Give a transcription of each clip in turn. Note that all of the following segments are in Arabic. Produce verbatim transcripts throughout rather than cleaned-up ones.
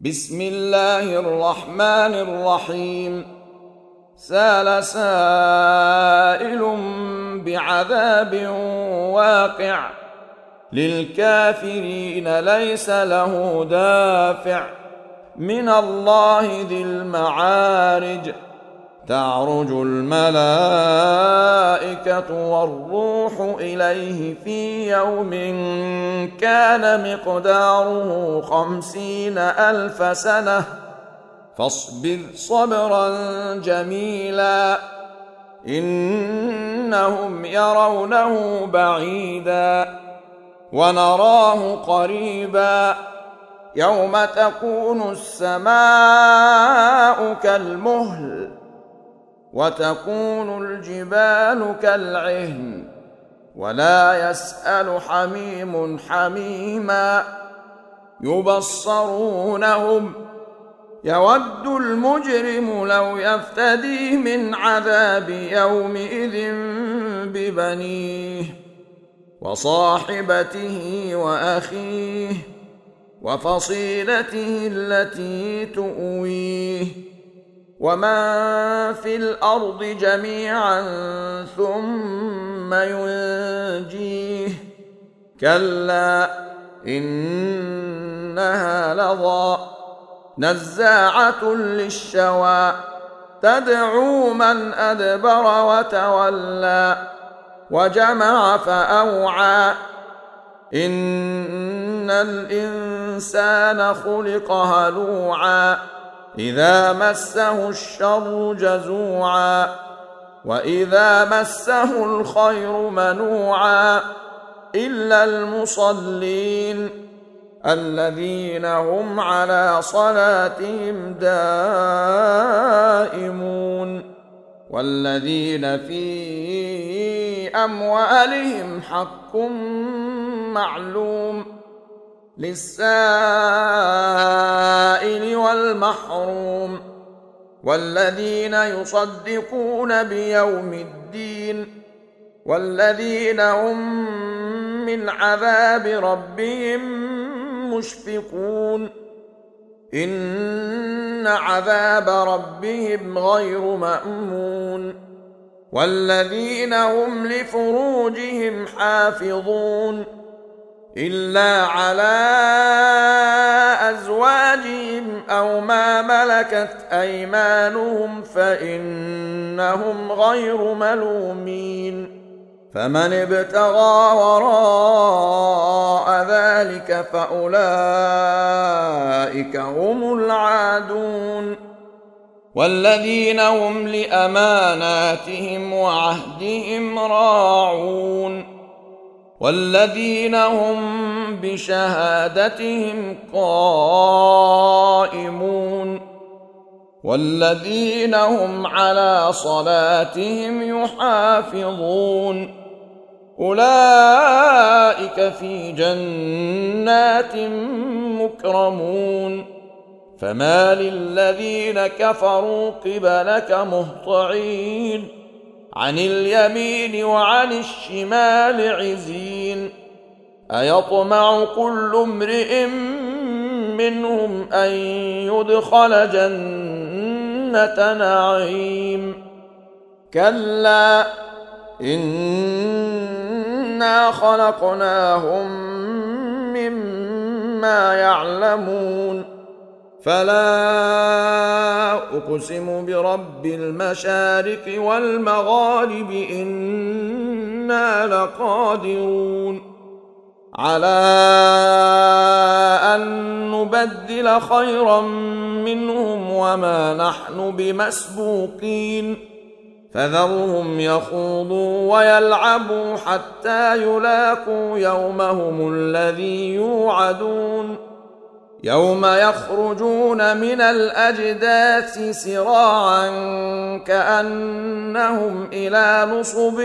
بسم الله الرحمن الرحيم. سأل سائل بعذاب واقع للكافرين ليس له دافع من الله ذي المعارج. تعرج الملائكة والروح إليه في يوم كان مقداره خمسين ألف سنة فاصبر صبرا جميلا إنهم يرونه بعيدا ونراه قريبا يوم تكون السماء كالمهل وتكون الجبال كالعهن ولا يسأل حميم حميما يبصرونهم يود المجرم لو يفتدي من عذاب يومئذ ببنيه وصاحبته وأخيه وفصيلته التي تؤويه ومن في الأرض جميعا ثم ينجيه كلا إنها لظى نزاعة للشوى تدعو من أدبر وتولى وجمع فأوعى إن الإنسان خلق هلوعا إذا مسه الشر جزوعا وإذا مسه الخير منوعا إلا المصلين الذين هم على صلاتهم دائمون والذين في أموالهم حق معلوم للسائل والمحروم والذين يصدقون بيوم الدين والذين هم من عذاب ربهم مشفقون إن عذاب ربهم غير مأمون والذين هم لفروجهم حافظون إلا على أزواجهم أو ما ملكت أيمانهم فإنهم غير ملومين فمن ابتغى وراء ذلك فأولئك هم العادون والذين هم لأماناتهم وعهدهم راعون والذين هم بشهادتهم قائمون والذين هم على صلاتهم يحافظون أولئك في جنات مكرمون فما للذين كفروا قبلك مهطعين عن اليمين وعن الشمال عزين أيطمع كل امرئ منهم أن يدخل جنة نعيم كلا إنا خلقناهم مما يعلمون فلا أقسم برب المشارق والمغارب إنا لقادرون على أن نبدل خيرا منهم وما نحن بمسبوقين فذرهم يخوضوا ويلعبوا حتى يلاقوا يومهم الذي يوعدون يوم يخرجون من الأجداث سراعا كأنهم إلى نصب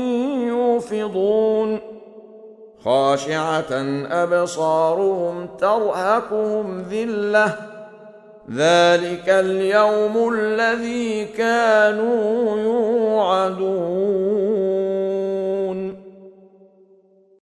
يوفضون خاشعة أبصارهم ترهقهم ذلة ذلك اليوم الذي كانوا يوعدون.